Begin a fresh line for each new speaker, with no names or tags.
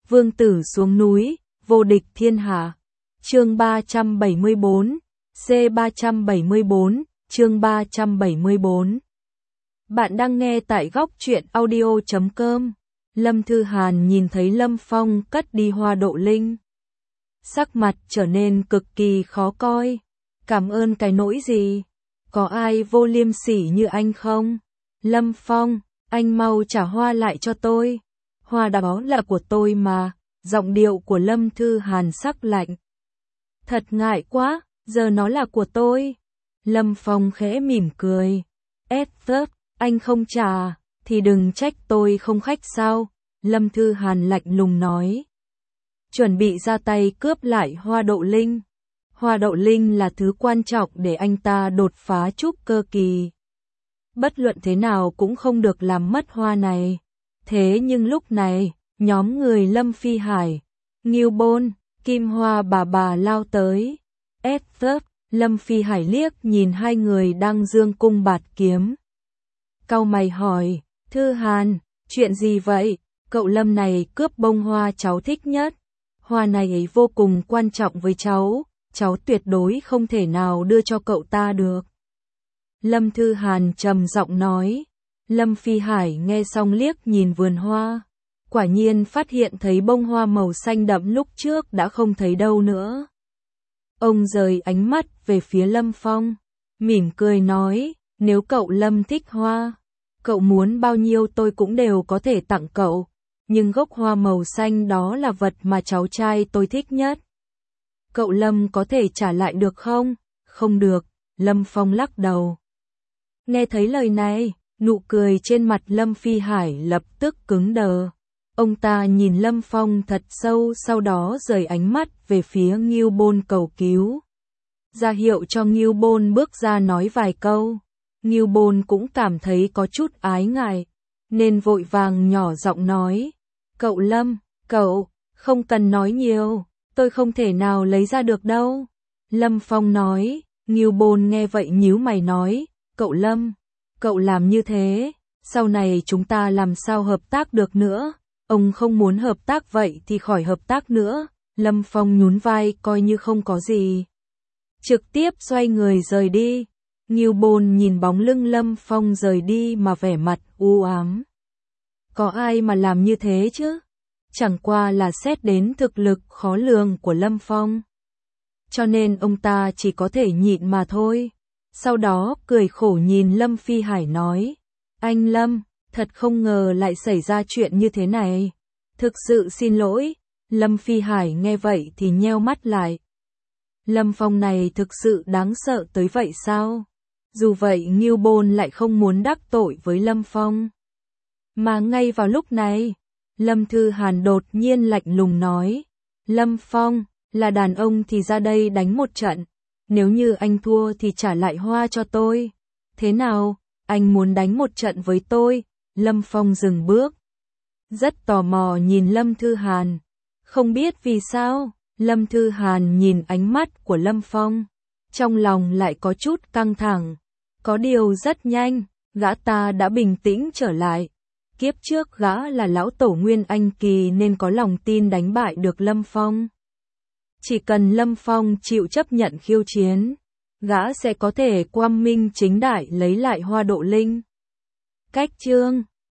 vương tử xuống núi, vô địch thiên hạ. Chương 374, C374, chương 374. Bạn đang nghe tại góc truyện audio.com. Lâm Thư Hàn nhìn thấy Lâm Phong cất đi Hoa Độ Linh. Sắc mặt trở nên cực kỳ khó coi. Cảm ơn cái nỗi gì? Có ai vô liêm sỉ như anh không? Lâm Phong, anh mau trả hoa lại cho tôi. Hoa đó là của tôi mà. Giọng điệu của Lâm Thư Hàn sắc lạnh. Thật ngại quá, giờ nó là của tôi. Lâm Phong khẽ mỉm cười. Anh không trả, thì đừng trách tôi không khách sao? Lâm Thư Hàn lạnh lùng nói. Chuẩn bị ra tay cướp lại Hoa Độ Linh. Hoa Độ Linh là thứ quan trọng để anh ta đột phá trúc cơ kỳ. Bất luận thế nào cũng không được làm mất hoa này. Thế nhưng lúc này, nhóm người Lâm Phi Hải, Ngưu Bôn, Kim Hoa bà lao tới. Lâm Phi Hải liếc nhìn hai người đang dương cung bạt kiếm. Cau mày hỏi, Thư Hàn, chuyện gì vậy? Cậu Lâm này cướp bông hoa cháu thích nhất. Hoa này ấy vô cùng quan trọng với cháu tuyệt đối không thể nào đưa cho cậu ta được. Lâm Thư Hàn trầm giọng nói. Lâm Phi Hải nghe xong liếc nhìn vườn hoa. Quả nhiên phát hiện thấy bông hoa màu xanh đậm lúc trước đã không thấy đâu nữa. Ông rời ánh mắt về phía Lâm Phong, mỉm cười nói, nếu cậu Lâm thích hoa, cậu muốn bao nhiêu tôi cũng đều có thể tặng cậu, nhưng gốc hoa màu xanh đó là vật mà cháu trai tôi thích nhất. Cậu Lâm có thể trả lại được không? Không được, Lâm Phong lắc đầu. Nghe thấy lời này, nụ cười trên mặt Lâm Phi Hải lập tức cứng đờ. Ông ta nhìn Lâm Phong thật sâu, sau đó rời ánh mắt về phía Ngưu Bôn cầu cứu. Ra hiệu cho Ngưu Bôn bước ra nói vài câu. Ngưu Bôn cũng cảm thấy có chút ái ngại, nên vội vàng nhỏ giọng nói. Cậu Lâm, cậu, không cần nói nhiều, tôi không thể nào lấy ra được đâu. Lâm Phong nói. Ngưu Bôn nghe vậy nhíu mày nói, cậu Lâm, cậu làm như thế, sau này chúng ta làm sao hợp tác được nữa? Ông không muốn hợp tác vậy thì khỏi hợp tác nữa. Lâm Phong nhún vai coi như không có gì, trực tiếp xoay người rời đi. Ngưu Bôn nhìn bóng lưng Lâm Phong rời đi mà vẻ mặt u ám. Có ai mà làm như thế chứ? Chẳng qua là xét đến thực lực khó lường của Lâm Phong, cho nên ông ta chỉ có thể nhịn mà thôi. Sau đó cười khổ nhìn Lâm Phi Hải nói, anh Lâm, thật không ngờ lại xảy ra chuyện như thế này. Thực sự xin lỗi. Lâm Phi Hải nghe vậy thì nheo mắt lại. Lâm Phong này thực sự đáng sợ tới vậy sao? Dù vậy Ngưu Bôn lại không muốn đắc tội với Lâm Phong. Mà ngay vào lúc này, Lâm Thư Hàn đột nhiên lạnh lùng nói, Lâm Phong, là đàn ông thì ra đây đánh một trận. Nếu như anh thua thì trả lại hoa cho tôi. Thế nào, anh muốn đánh một trận với tôi? Lâm Phong dừng bước, rất tò mò nhìn Lâm Thư Hàn. Không biết vì sao, Lâm Thư Hàn nhìn ánh mắt của Lâm Phong, trong lòng lại có chút căng thẳng. Có điều rất nhanh, gã ta đã bình tĩnh trở lại. Kiếp trước gã là lão tổ Nguyên Anh Kỳ nên có lòng tin đánh bại được Lâm Phong. Chỉ cần Lâm Phong chịu chấp nhận khiêu chiến, gã sẽ có thể quang minh chính đại lấy lại Hoa Độ Linh. Cách chương